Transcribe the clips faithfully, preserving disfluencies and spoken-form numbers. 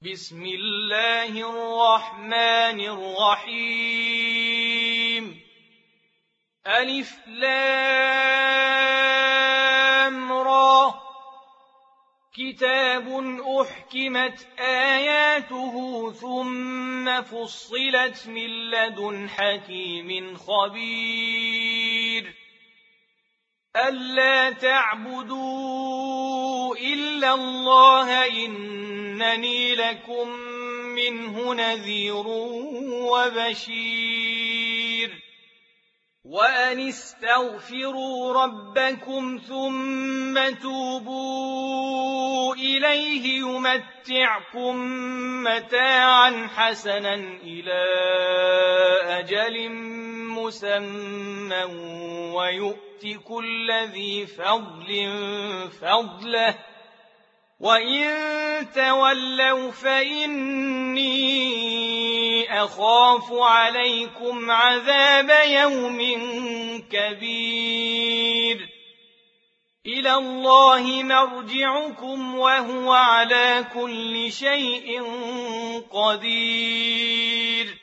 بسم الله الرحمن الرحيم ألف لام را كتاب أحكمت آياته ثم فصلت من لدن حكيم خبير ألا تعبدوا إلا الله إنني لكم منه نذير وبشير وأن استغفروا ربكم ثم توبوا إليه يمتعكم متاعا حسنا إلى أجل مسمى ويؤت كل ذي فضل فضله وإن تولوا فإني أخاف عليكم عذاب يوم كبير إلى الله مرجعكم وهو على كل شيء قدير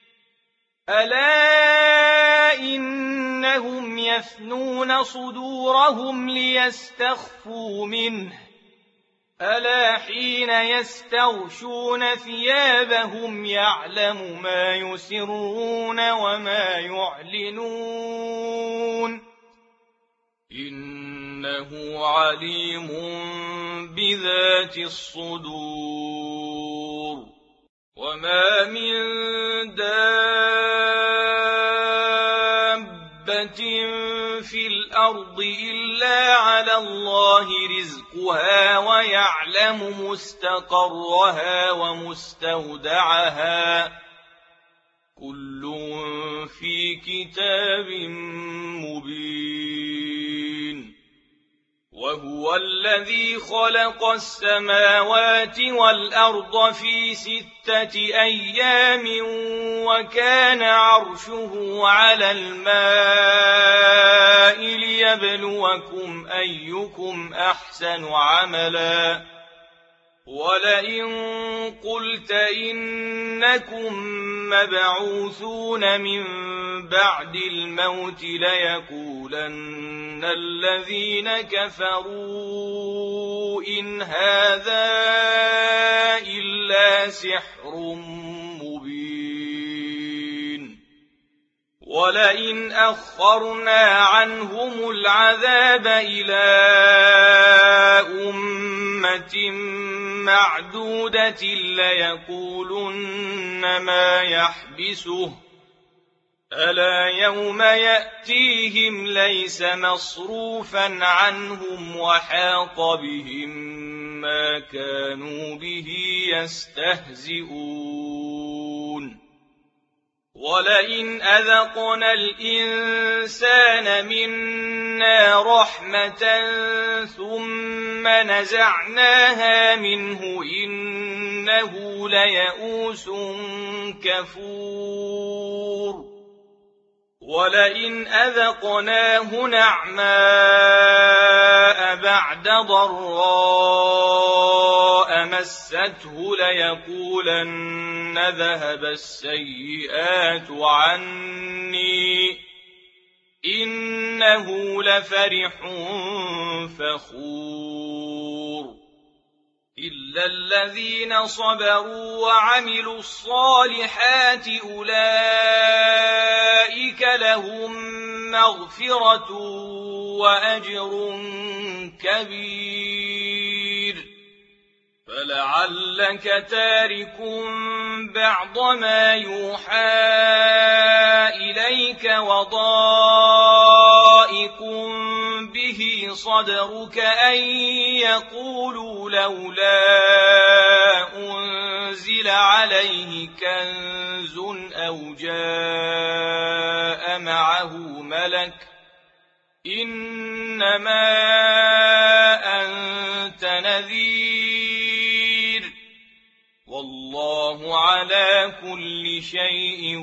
ألا إنهم يثنون صدورهم ليستخفوا منه ألا حين يستغشون ثيابهم يعلم ما يسرون وما يعلنون إنه عليم بذات الصدور وما من دابة في الأرض إلا على الله رزقها ويعلم مستقرها ومستودعها كل في كتاب مبين وهو الذي خلق السماوات والأرض في ستة أيام وكان عرشه على الماء ليبلوكم أيكم أحسن عملا ولئن قلت إنكم مبعوثون من بعد الموت ليقولن الذين كفروا إن هذا إلا سحر مبين ولئن أخرنا عنهم العذاب إلى أمة معدودة ليقولن ما يحبسه ألا يوم يأتيهم ليس مصروفا عنهم وحاق بهم ما كانوا به يستهزئون ولئن أذقنا الإنسان منا رحمة ثم نزعناها منه إنه ليئوس كفور ولئن أذقناه نعماء بعد ضراء مسته ليقولن ذهب السيئات عني إنه لفرح فخور إلا الذين صبروا وعملوا الصالحات أولئك لهم مغفرة وأجر كبير فلعلك تارك بعض ما يوحى إليك وضائق به صدرك أن يقولوا لولا أنزل عليه كنز أو جاء معه ملك إنما أنت نذير والله على كل شيء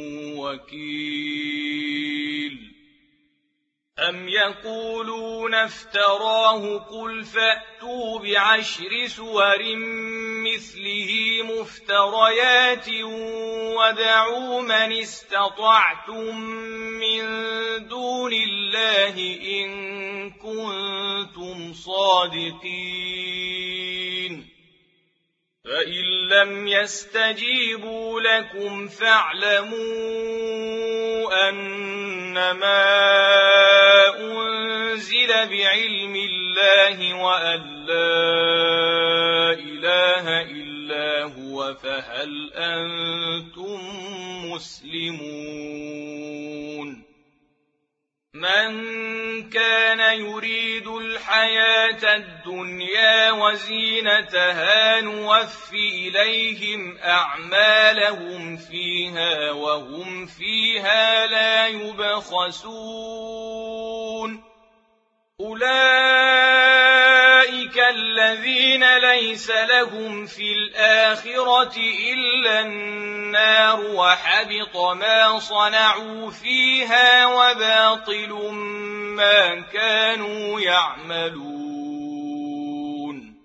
وكيل أم يقولون افتراه قل فأتوا بعشر سور مثله مفتريات وادعوا من استطعتم من دون الله إن كنتم صادقين فإن لم يستجيبوا لكم فاعلموا أنما أنزل بعلم الله وأن لا إله إلا هو فهل أنتم مسلمون من كان يريد الحياة الدنيا وزينتها نوف إليهم أعمالهم فيها وهم فيها لا يبخسون أولئك الذين ليس لهم في الآخرة إلا النار وحبط ما صنعوا فيها وباطل ما كانوا يعملون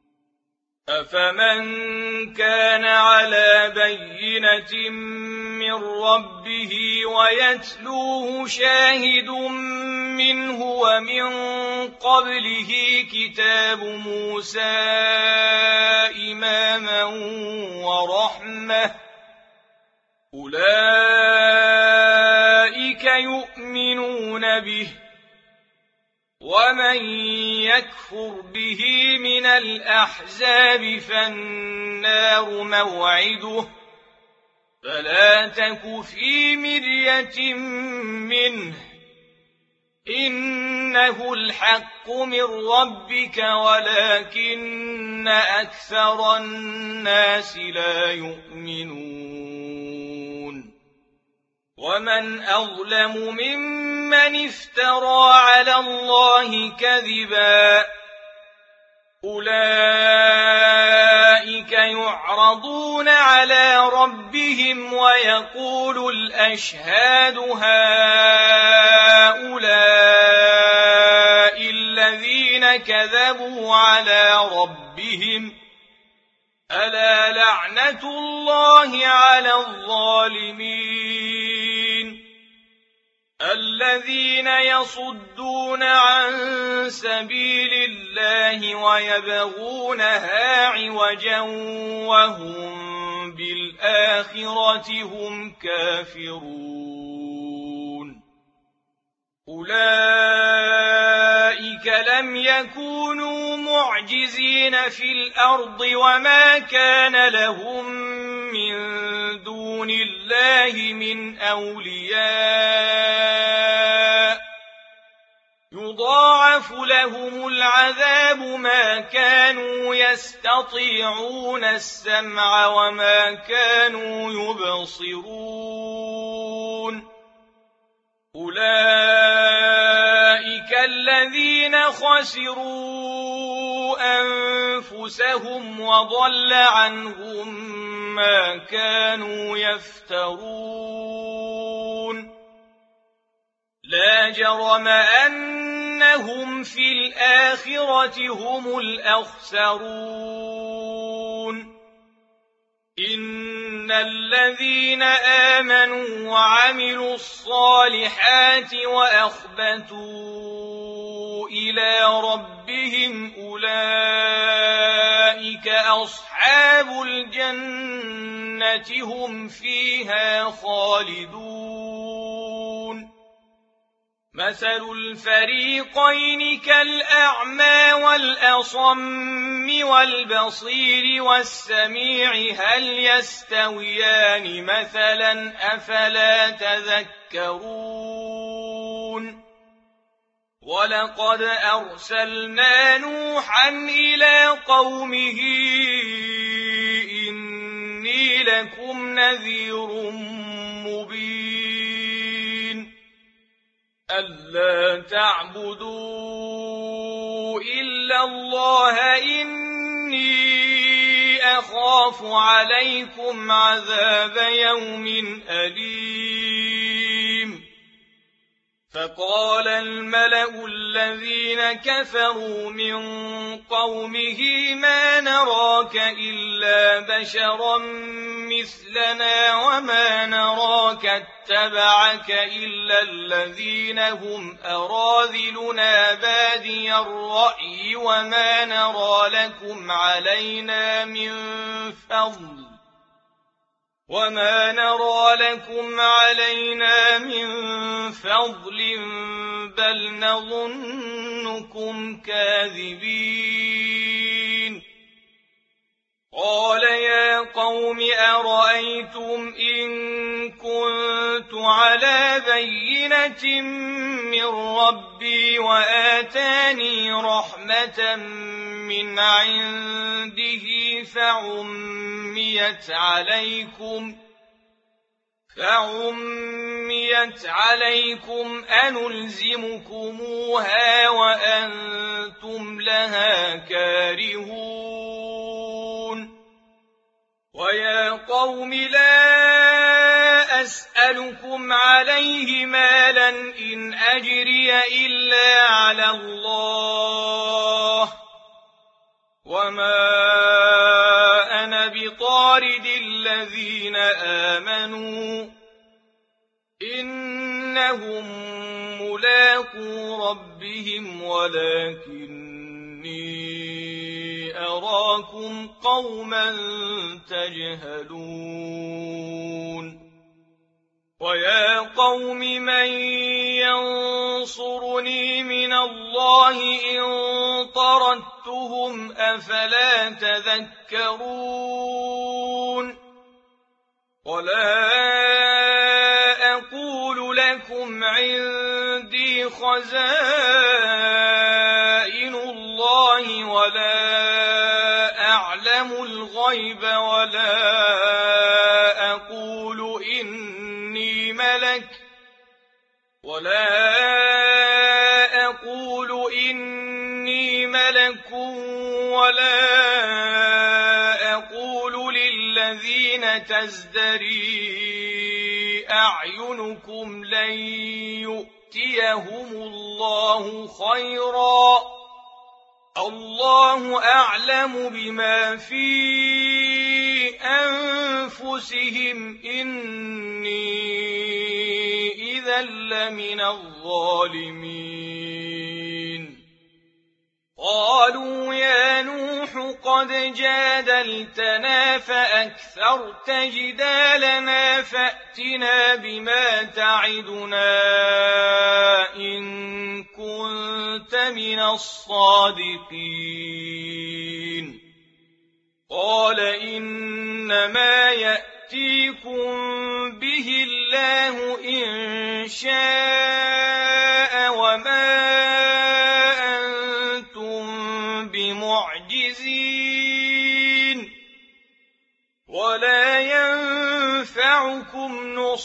أفمن كان على بينة من ربه ويتلوه شاهد منه ومن قبله كتاب موسى إماما ورحمة أولئك يؤمنون به ومن يكفر به من الأحزاب فالنار موعده فلا تك في مرية منه إنه الحق من ربك ولكن أكثر الناس لا يؤمنون ومن أظلم ممن افترى على الله كذبا أولئك يعرضون على ربهم ويقول الأشهاد هؤلاء الذين كذبوا على ربهم ألا لعنة الله على الظالمين الذين يصدون عن سبيل الله ويبغونها عوجا وهم بالآخرة هم كافرون أولئك لم يكونوا معجزين في الأرض وما كان لهم من دون الله من أولياء يضاعف لهم العذاب ما كانوا يستطيعون السمع وما كانوا يبصرون أولئك الذين خسروا أنفسهم وضل عنهم ما كانوا يفترون لا جرم أنهم في الآخرة هم الأخسرون إن الذين آمنوا وعملوا الصالحات وأخبتوا إلى ربهم أولئك أصحاب الجنة هم فيها خالدون مثل الفريقين كالأعمى والأصم والبصير والسميع هل يستويان مثلا أفلا تذكرون ولقد أرسلنا نوحا إلى قومه إني لكم نذير مبين ألا تعبدوا إلا الله إني أخاف عليكم عذاب يوم أليم فقال الملأ الذين كفروا من قومه ما نراك إلا بشرا مثلنا وما نراك اتبعك إلا الذين هم أراذلنا بادي الرأي وما نرى لكم علينا من فضل وما نرى لكم علينا من فضل بل نظنكم كاذبين قال يا قوم أرأيتم إن كنت على بينة من ربي وآتاني رحمة من عنده فعميت عليكم فعميت عليكم أنلزمكموها وأنتم لها كارهون ويا قوم لا أسألكم عليه مالا إن أجري إلا على الله وما أنا بطارد الذين آمنوا إنهم ملاقو ربهم ولكني أراكم قوما تجهلون ويا قوم من ينصرني من الله إن طردتهم أفلا تذكرون ولا أقول لكم عندي خزائن الله ولا أعلم الغيب ولا أقول إني ملك ولا أقول إني ملك ولا أقول للذين تزدري أعينكم لن يؤتيهم الله خيرا الله أعلم بما في أنفسهم إني إذا لمن الظالمين قالوا يا نوح قد جادلتنا فأكثرت جدالنا فأتنا بما تعدنا إن كنت من الصادقين قال إنما يأتيكم به الله إن شاء وما معجزين ولا ينفعكم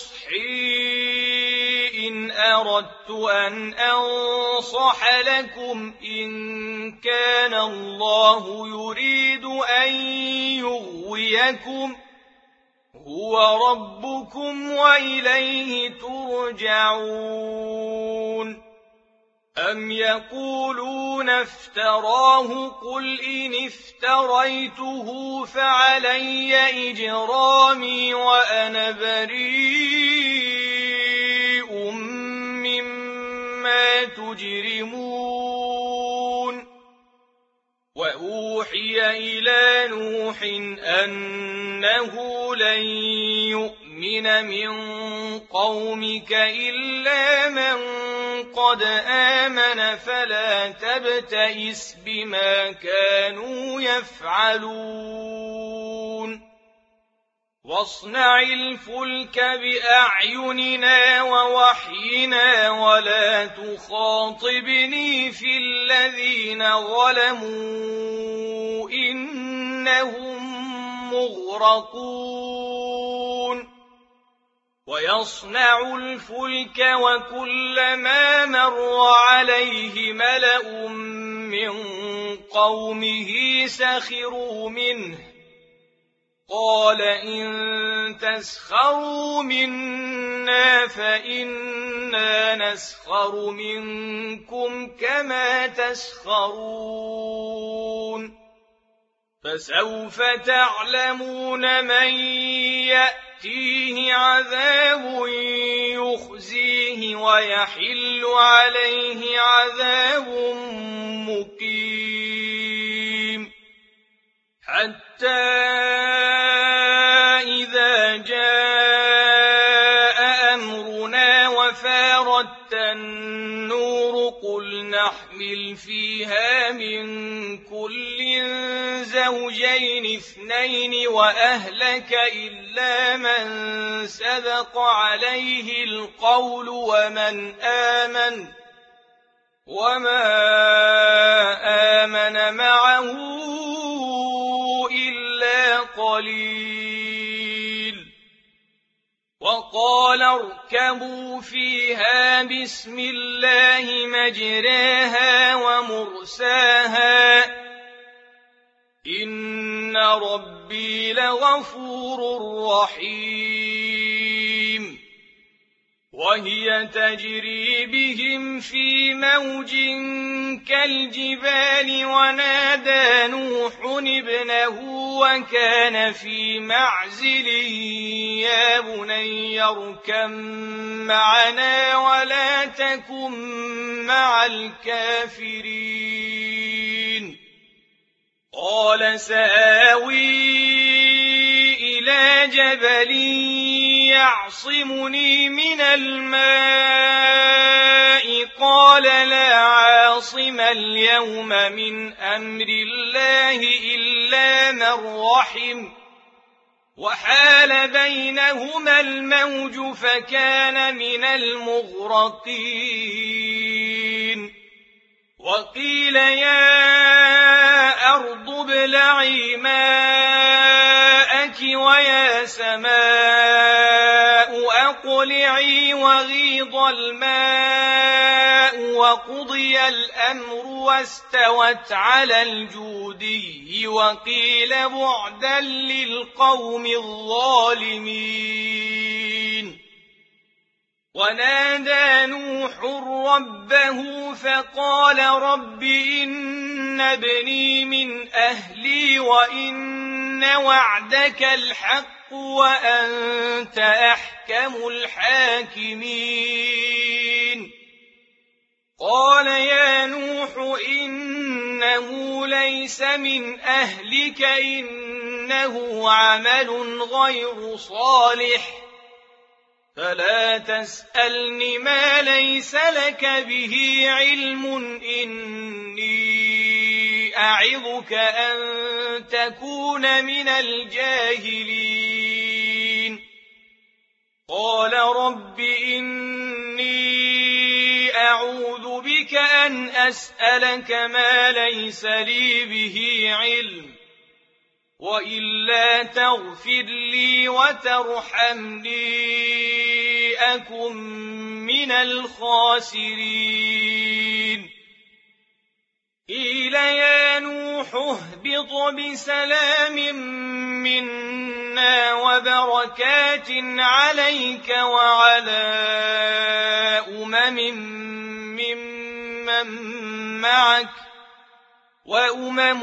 نصحي إن أردت أن أنصح لكم إن كان الله يريد أن يغويكم هو ربكم وإليه ترجعون أم يقولون افتراه قل إن افتريته فعلي إجرامي وأنا بريء مما تجرمون وأوحي إلى نوح أنه لن يؤمن من قومك إلا من قد آمن فلا تبتئس بما كانوا يفعلون واصنع الفلك بأعيننا ووحينا ولا تخاطبني في الذين ظلموا إنهم مغرقون ويصنع الفلك وكلما مر عليه ملأ من قومه سخروا منه قال إن تسخروا منا فإنا نسخر منكم كما تسخرون فسوف تعلمون من يأتيه عذاب يخزيه ويحل عليه عذاب مقيم حتى إذا جاء أمرنا وفارت النور قل نحمل فيها من كل زوجين اثنين وأهلك إلا من سبق عليه القول ومن آمن وما آمن معه إلا قليل وقال اركبوا فيها بسم الله مجراها ومرساها إن ربي لغفور رحيم وهي تجري بهم في موج كالجبال ونادى نوح ابنه وكان في معزل يا بني اركب معنا ولا تكن مع الكافرين قال سآوي إلى جبل يعصمني من الماء قال لا عاصم اليوم من أمر الله إلا من رحم وحال بينهما الموج فكان من المغرقين وقيل يا أرض ابلعي ماءك ويا سماء أقلعي وغيض الماء وقضي الأمر واستوت على الجودي وقيل بعدا للقوم الظالمين ونادى نوح ربه فقال رب إن ابني من أهلي وإن وعدك الحق وأنت أحكم الحاكمين قال يا نوح إنه ليس من أهلك إنه عمل غير صالح فلا تسألني ما ليس لك به علم إني أعظك أن تكون من الجاهلين قال رب إني أعوذ بك أن أسألك ما ليس لي به علم وإلا تغفر لي وترحمني أكن من الخاسرين قيل يا نوح اهبط بسلام منا وبركات عليك وعلى أمم ممن معك وأمم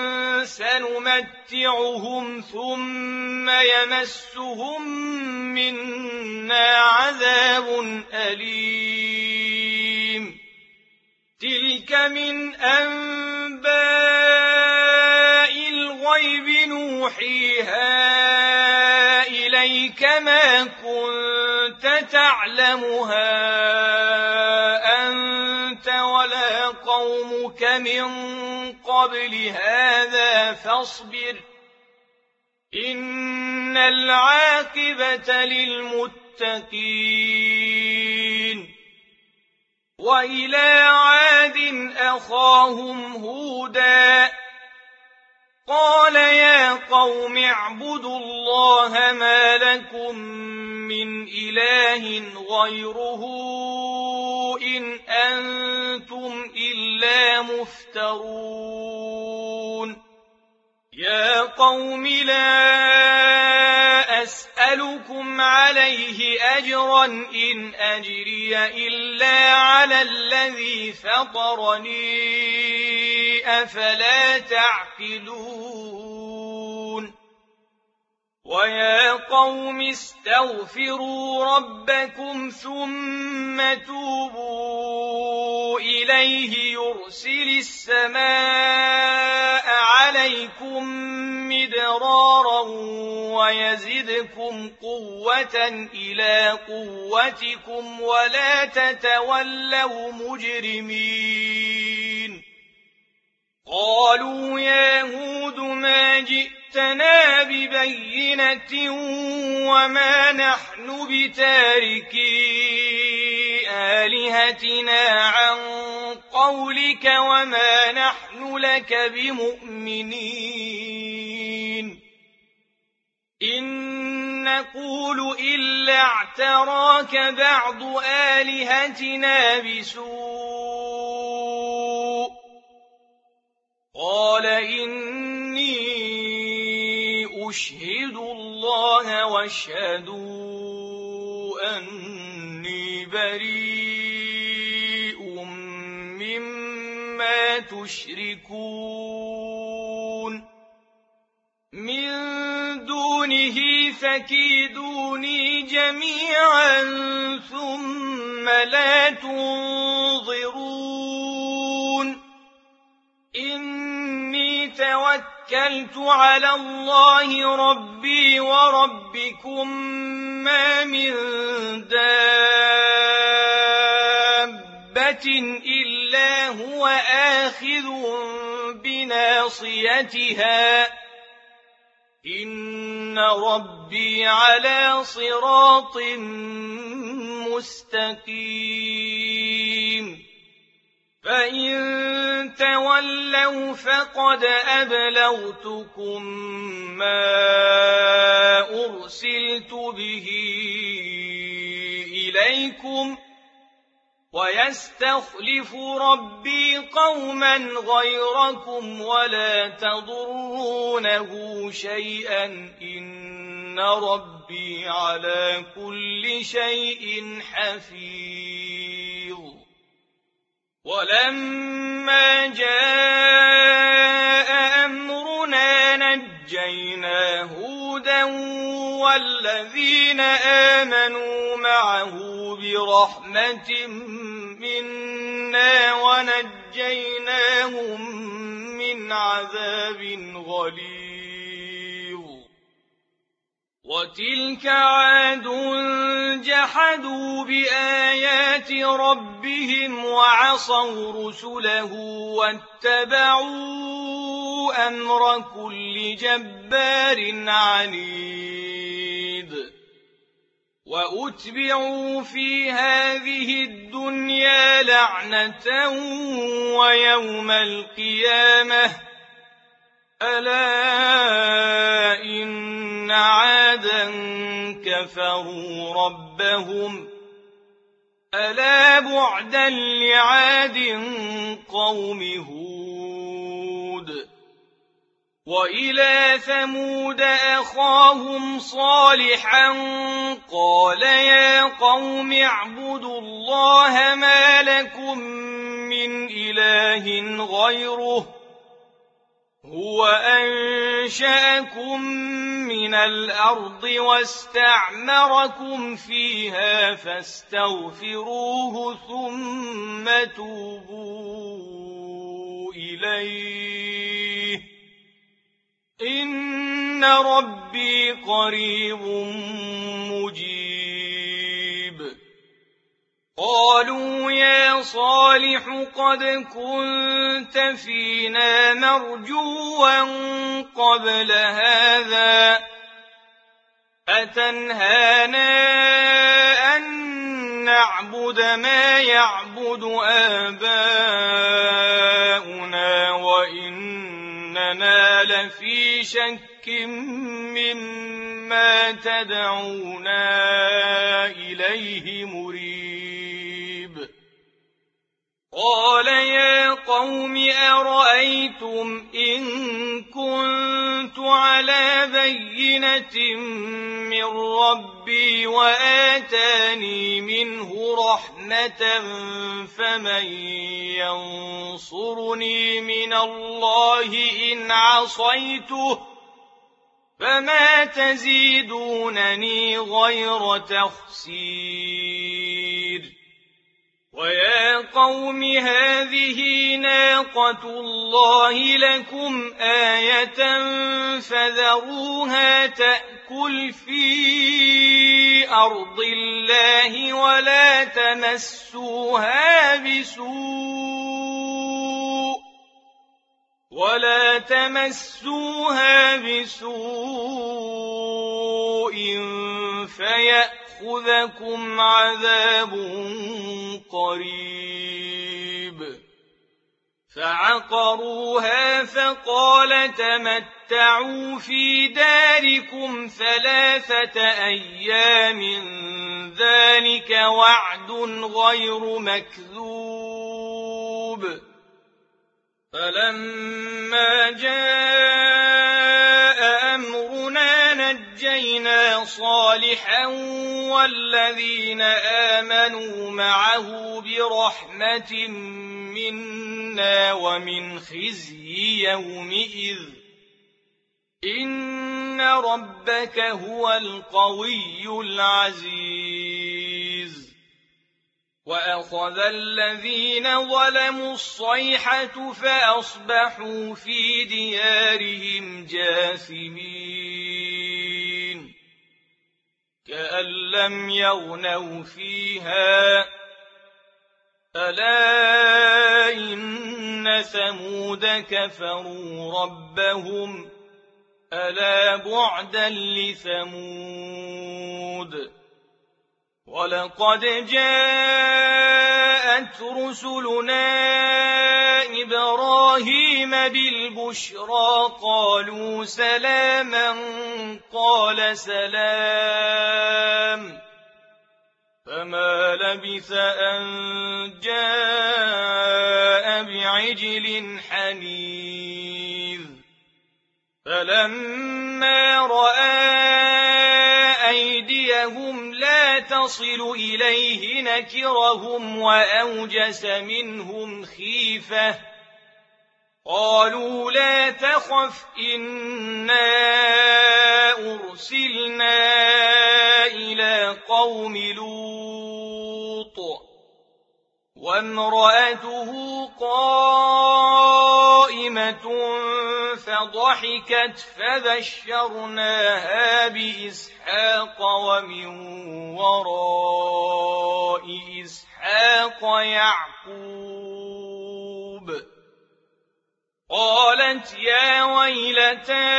سنمتعهم ثم يمسهم منا عذاب أليم تلك من أنباء الغيب نوحيها إليك ما كنت تعلمها أنت ولا قومك من قبل هذا فاصبر إن العاقبة للمتقين وإلى عاد أخاهم هودا قال يا قوم اعبدوا الله ما لكم من إله غيره إن أنتم إلا مفترون يا قوم لا أسألكم عليه أجرا إن أجري إلا على الذي فطرني أفلا تعقلون ويا قوم استغفروا ربكم ثم توبوا إليه يرسل السماء عليكم مدرارا ويزدكم قوة إلى قوتكم ولا تتولوا مجرمين قالوا يا هود ما جئتنا ببينة وما نحن بتاركي آلهتنا عن قولك وما نحن لك بمؤمنين إن نقول إلا اعتراك بعض آلهتنا بسوء قال إني أشهد الله واشهدوا أني بريء مما تشركون من دونه فكيدوني جميعا ثم لا تنظرون إني توكلت على الله ربي وربكم ما من دابة إلا هو آخذ بناصيتها إن ربي على صراط مستقيم فإن تولوا فقد أبلغتكم ما أرسلت به إليكم ويستخلف ربي قوما غيركم ولا تضرونه شيئا إن ربي على كل شيء حفيظ ولما جاء أمرنا نجينا هودا والذين آمنوا معه برحمة منا ونجيناهم من عذاب غليظ وتلك عاد جحدوا بآيات ربهم وعصوا رسله واتبعوا أمر كل جبار عنيد وأتبعوا في هذه الدنيا لعنة ويوم القيامة ألا إن عادا كفروا ربهم ألا بعدا لعاد قوم هود وإلى ثمود أخاهم صالحا قال يا قوم اعبدوا الله ما لكم من إله غيره هو أنشأكم من الأرض واستعمركم فيها فاستغفروه ثم توبوا إليه إن ربي قريب مجيب قالوا يا صالح قد كنت فينا مرجوا قبل هذا أتنهانا أن نعبد ما يعبد آباؤنا وإننا لفي شك مما تدعونا إليه مريب قال يا قوم أرأيتم إن كنت على بينة من ربي وآتاني منه رحمة فمن ينصرني من الله إن عصيته فما تزيدونني غير تخسير ويا قوم هذه ناقة الله لكم آية فذروها تأكل في أرض الله ولا تمسوها بسوء ولا تمسوها بسوء فيأخذكم عذاب قريب فعقروها فقال تمتعوا في داركم ثلاثة أيام ذلك وعد غير مكذوب فلما جاء أمرنا نجينا صالحا والذين آمنوا معه برحمة منا ومن خزي يومئذ إن ربك هو القوي العزيز وأخذ الذين ظلموا الصيحة فأصبحوا في ديارهم جاثمين كأن لم يغنوا فيها ألا إن ثمود كفروا ربهم ألا بعدا لثمود ولقد جاءت رسلنا إبراهيم بالبشرى قالوا سلاما قال سلام فما لبث أن جاء بعجل حنيذ فلما رأى أيديهم لا تصل إليه نكرهم وأوجس منهم خيفة قالوا لا تخف إنا أرسلنا إلى قوم لوط وامرأته قائمة فضحكت فبشرناها بإسحاق ومن وراء إسحاق يعقوب قالت يا ويلتى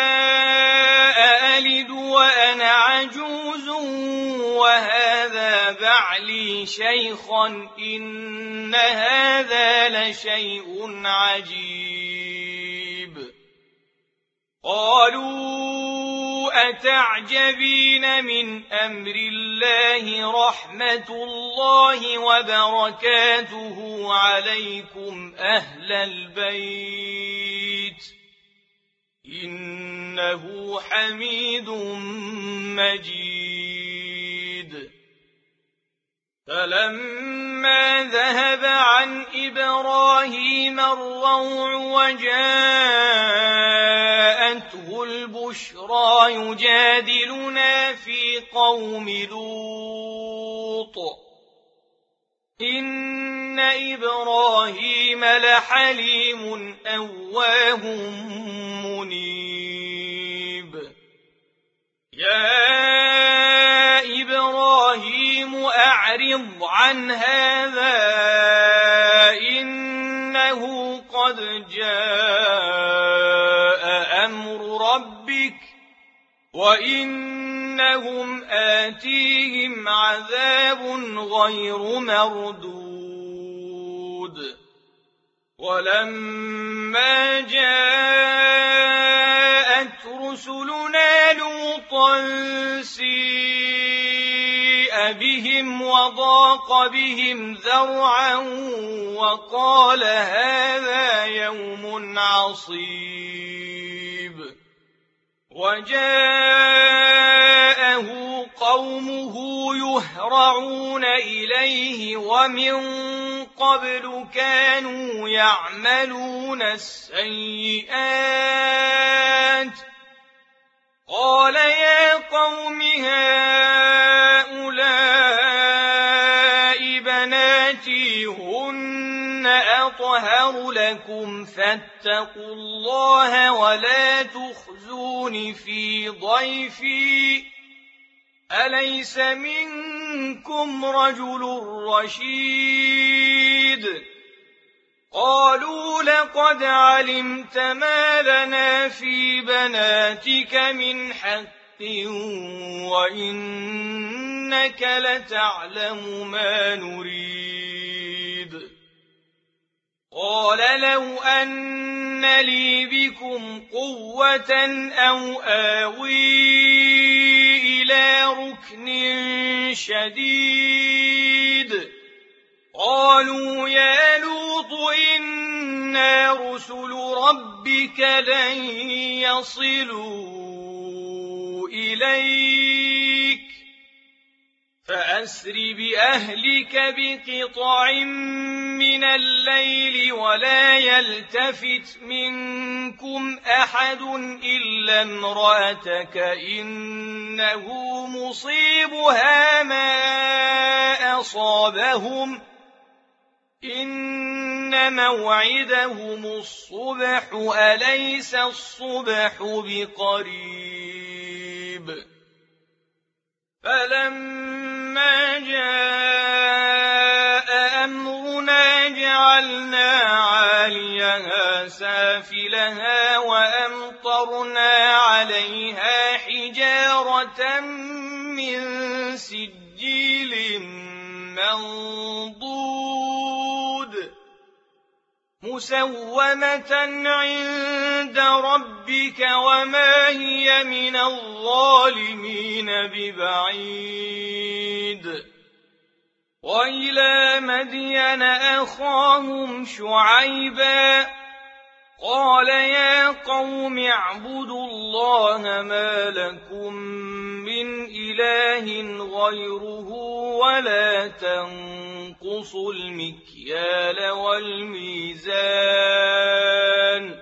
أألد وأنا عجوز وهذا بعلي شيخا إن هذا لشيء عجيب قالوا أتعجبين من أمر الله رحمة الله وبركاته عليكم أهل البيت إنه حميد مجيد فلما ذهب عن إبراهيم الروع وجاءته البشرى يجادلنا في قوم لوط إن إبراهيم لحليم أواه منيب يا إبراهيم أعرض عن هذا إنه قد جاء أمر ربك وإنهم آتيهم عذاب غير مردود ولما جاءت رسلنا لوطا سيء بهم وضاق بهم ذرعا وقال هذا يوم عصيب وجاءه إليه ومن قبل كانوا يعملون السيئات قال يا قوم هؤلاء بناتي هن أطهر لكم فاتقوا الله ولا تخزون في ضيفي أليس منكم رجل رشيد قالوا لقد علمت ما لنا في بناتك من حق وإنك لتعلم ما نريد قال لو أن لي بكم قوة أو آوي إلى ركن شديد قالوا يا لوط إنا رسل ربك لن يصلوا إليك فأسر بأهلك بقطع من الليل ولا يلتفت منكم أحد إلا امرأتك إنه مصيبها ما أصابهم إن موعدهم الصبح أليس الصبح بقريب فلما جاء أمرنا جعلنا عاليها سافلها وأمطرنا عليها حجارة من سجيل منضود مسومة عند ربك وما هي من الظالمين ببعيد وإلى مدين أخاهم شعيبا قال يا قوم اعبدوا الله ما لكم من إله غيره ولا تنقصوا المكيال والميزان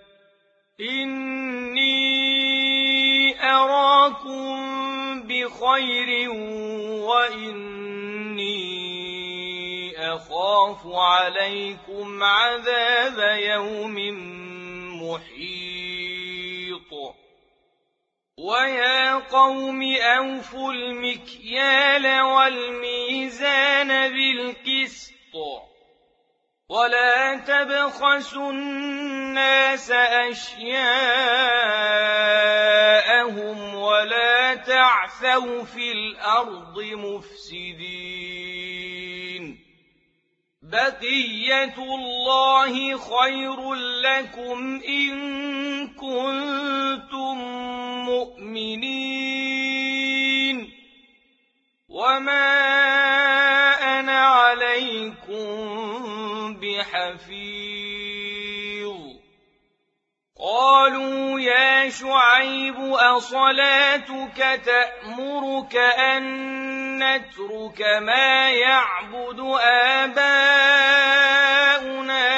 إني أراكم بخير وإني أخاف عليكم عذاب يوم محيط ويا قوم أوفوا المكيال والميزان بالقسط ولا تبخسوا الناس أشياءهم ولا تعثوا في الأرض مفسدين بقية الله خير لكم إن كنتم مؤمنين وما أنا عليكم بحفيظ قالوا يا شعيب أصلاتك تأمرك أن نترك ما يعبد آباؤنا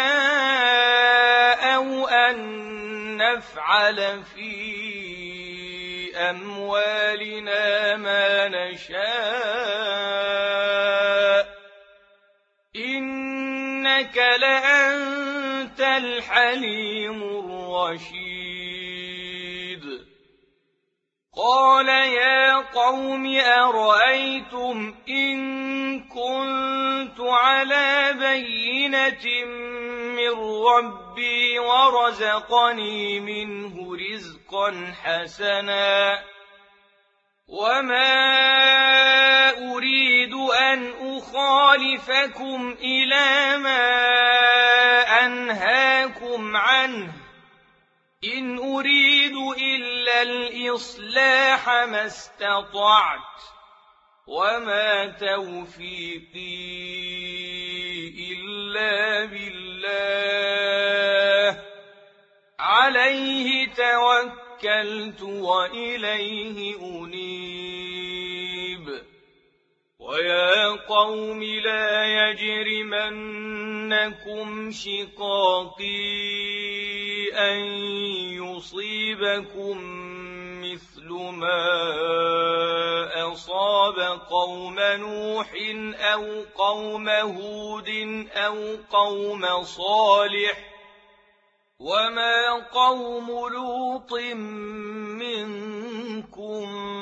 أو أن نفعل في أموالنا ما نشاء إنك لأنت الحليم الرشيد قال يا قوم أرأيتم إن كنت على بينة من ربي ورزقني منه رزقا حسنا وما أريد أن أخالفكم إلى ما أنهاكم عنه إن أريد إلا الإصلاح ما استطعت وما توفيقي إلا بالله عليه توكلت وإليه أنيب ويا قوم لا يجرمنكم شقاقي أن يصيبكم مثل ما أصاب قوم نوح أو قوم هود أو قوم صالح وما قوم لوط منكم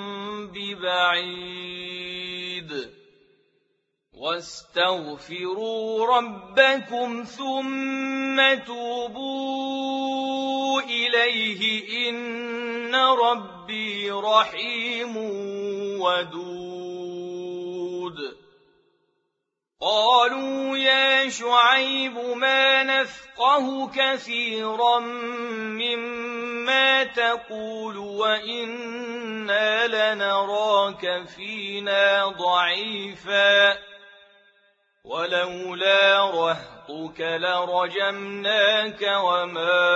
ببعيد واستغفروا ربكم ثم توبوا إليه إن ربي رحيم ودود قالوا يا شعيب ما نفقه كثيرا مما تقول وإنا لنراك فينا ضعيفا ولولا رهطك لرجمناك وما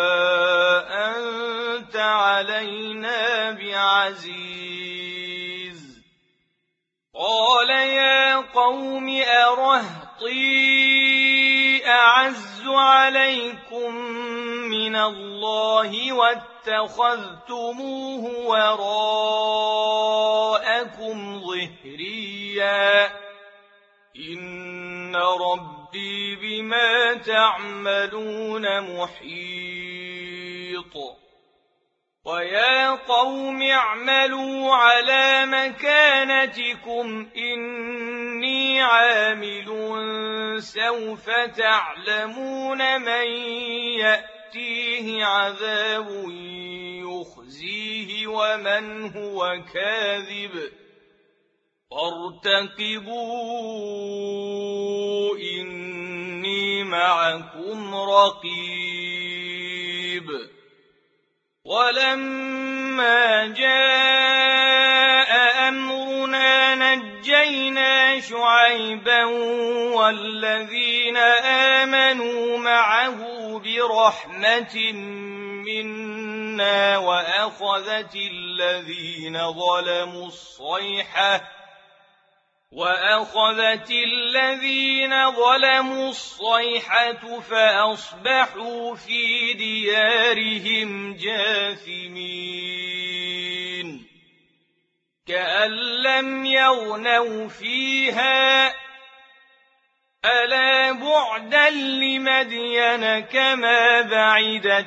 أنت علينا بعزيز قال يا قوم أرهطي أعز عليكم من الله واتخذتموه وراءكم ظهريا إن ربي بما تعملون محيط ويا قوم اعملوا على مكانتكم إني عامل سوف تعلمون من يأتيه عذاب يخزيه ومن هو كاذب فارتقبوا إني معكم رقيب ولما جاء أمرنا نجينا شعيبا والذين آمنوا معه برحمة منا وأخذت الذين ظلموا الصيحة وأخذت الذين ظلموا الصيحة فأصبحوا في ديارهم جاثمين كأن لم يغنوا فيها ألا بعدا لمدين كما بعدت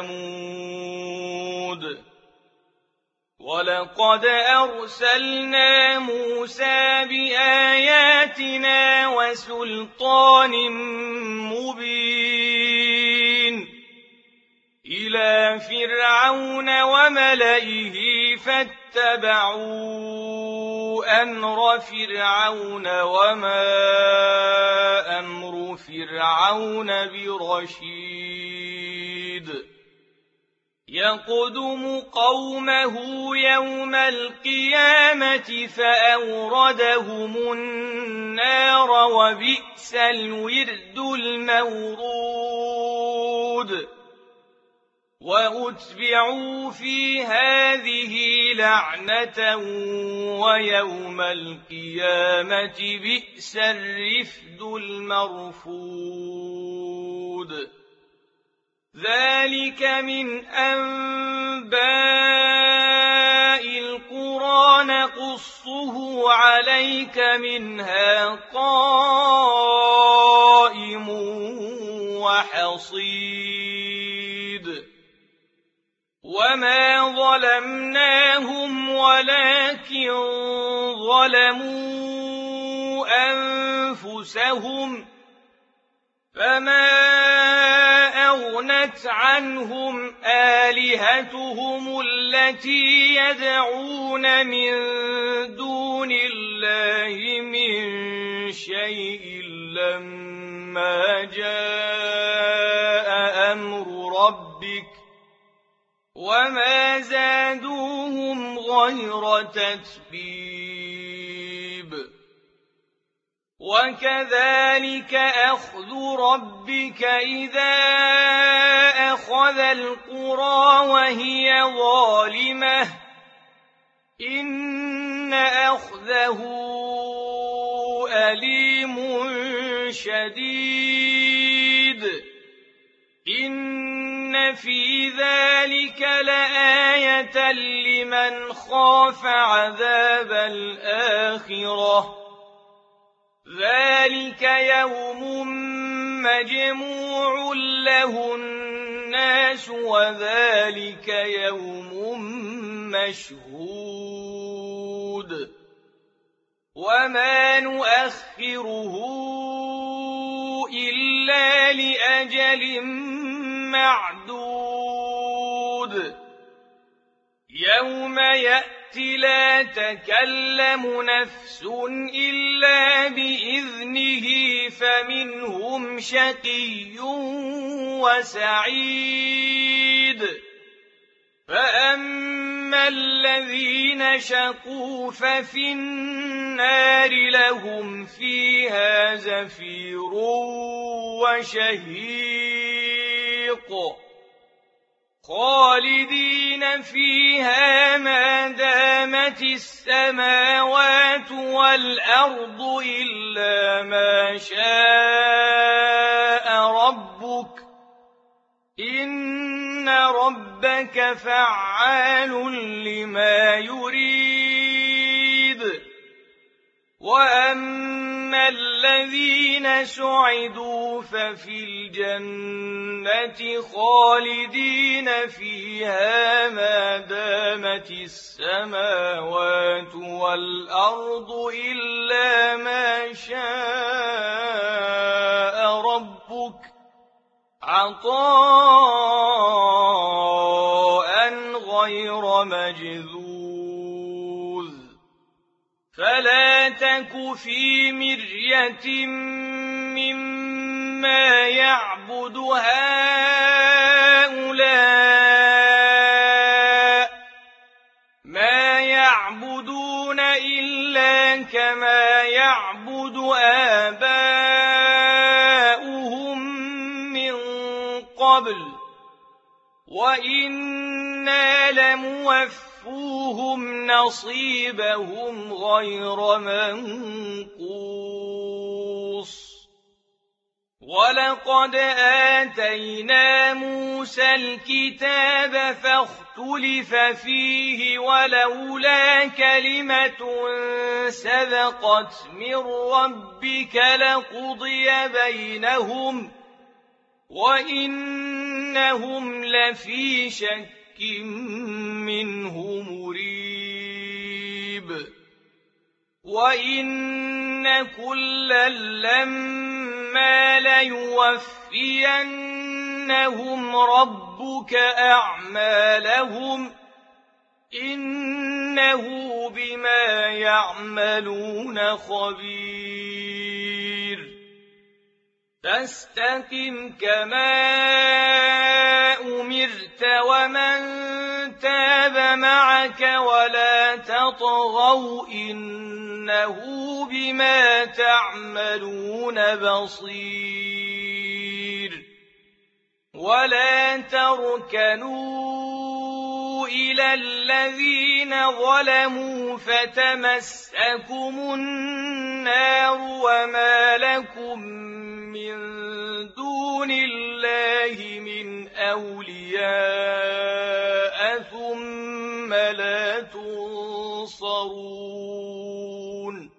ثمود ولقد أرسلنا موسى بآياتنا وسلطان مبين إلى فرعون وملئه فاتبعوا أمر فرعون وما أمر فرعون برشيد يقدم قومه يوم القيامة فأوردهم النار وبئس الورد المورود وأتبعوا في هذه لعنة ويوم القيامة بئس الرفد المرفود ذلك من أنباء القرى نقصه عليك منها قائم وحصيد وما ظلمناهم ولكن ظلموا أنفسهم فما أغنت عنهم آلهتهم التي يدعون من دون الله من شيء لما جاء أمر ربك وما زادوهم غير تتبيب وكذلك أخذ ربك إذا أخذ القرى وهي ظالمة إن أخذه أليم شديد إن في ذلك لآية لمن خاف عذاب الآخرة ذلك يوم مجموع له الناس وذلك يوم مشهود وما نؤخره إلا لأجل معدود يوم يأتي لا تكلم نفس إلا بإذنه فمنهم شقي وسعيد فأما الذين شقوا ففي النار لهم فيها زفير وشهيق خالدين فيها ما دامت السماوات والأرض إلا ما شاء ربك إن ربك فعال لما يريد وأما الذين سعدوا ففي الجنة خالدين فيها ما دامت السماوات والأرض إلا ما شاء ربك عطاء غير مجذوذ فلا تك في مرية مما يعبد هؤلاء ما يعبدون إلا كما يعبد آباؤهم من قبل وإنا لموفوهم نصيبهم غير منقوص ولقد آتينا موسى الكتاب فاختلف فيه ولولا كلمة سبقت من ربك لقضي بينهم وإنهم لفي شك منه مريب وإن كلا لما ليوفينهم ربك أعمالهم إنه بما يعملون خبير فاستقم كما أمرت ومن تاب معك ولا تطغوا إنه بما تعملون بصير ولا تركنوا إلى الذين ظلموا فتمسكم النار وما لكم من دون الله من أولياء ثم لا تنصرون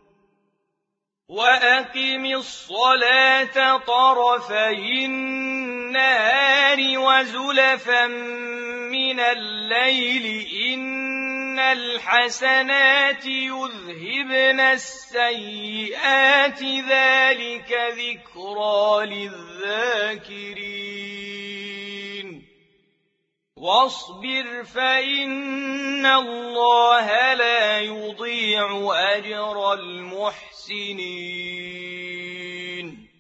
وأقم الصلاة طرفي النهار وزلفا من الليل إن الحسنات يذهبن السيئات ذلك ذكرى للذاكرين واصبر فإن الله لا يضيع أجر المحسنين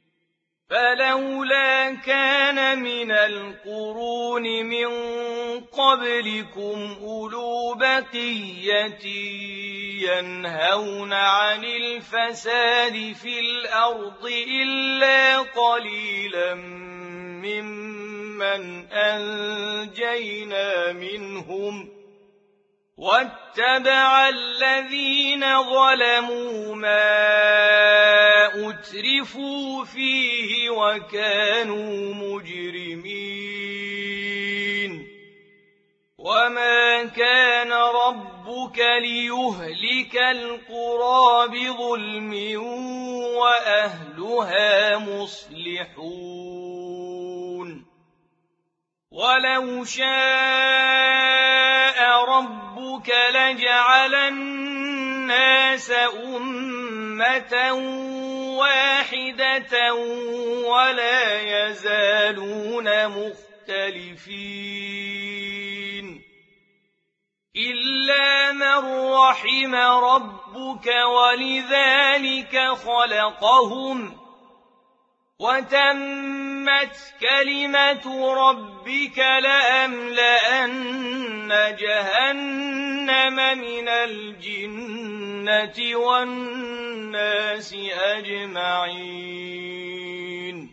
فلولا كان من القرون من قبلكم أولو بقية ينهون عن الفساد في الأرض إلا قليلا ممن أنجينا منهم واتبع الذين ظلموا ما أترفوا فيه وكانوا مجرمين وما كان ربك ليهلك القرى بظلم وأهلها مصلحون ولو شاء ربك لجعل الناس أمة واحدة ولا يزالون مختلفين إلا من رحم ربك ولذلك خلقهم وتمت كلمة ربك لأملأن جهنم من الجنة والناس أجمعين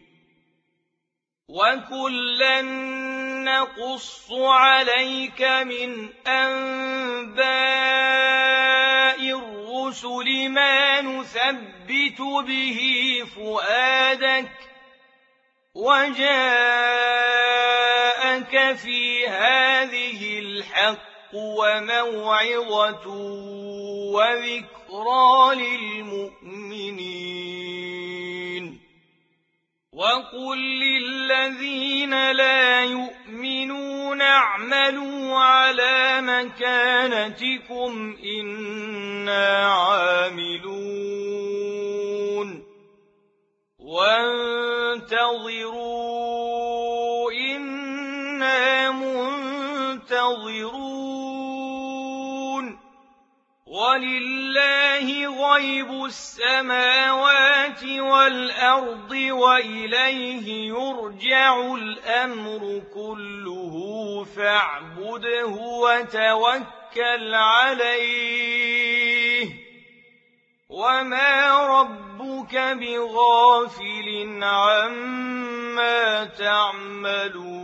وكلا نقص عليك من أنباء الرسل ما نثبت به فؤادك وجاءك في هذه الحق وموعظة وذكرى للمؤمنين وقل للذين لا يؤمنون اعملوا على مكانتكم إنا عاملون وانتظروا إنا منتظرون ولله غيب السماوات والأرض وإليه يرجع الأمر كله فاعبده وتوكل عليه وما ربك بغافل عما تعملون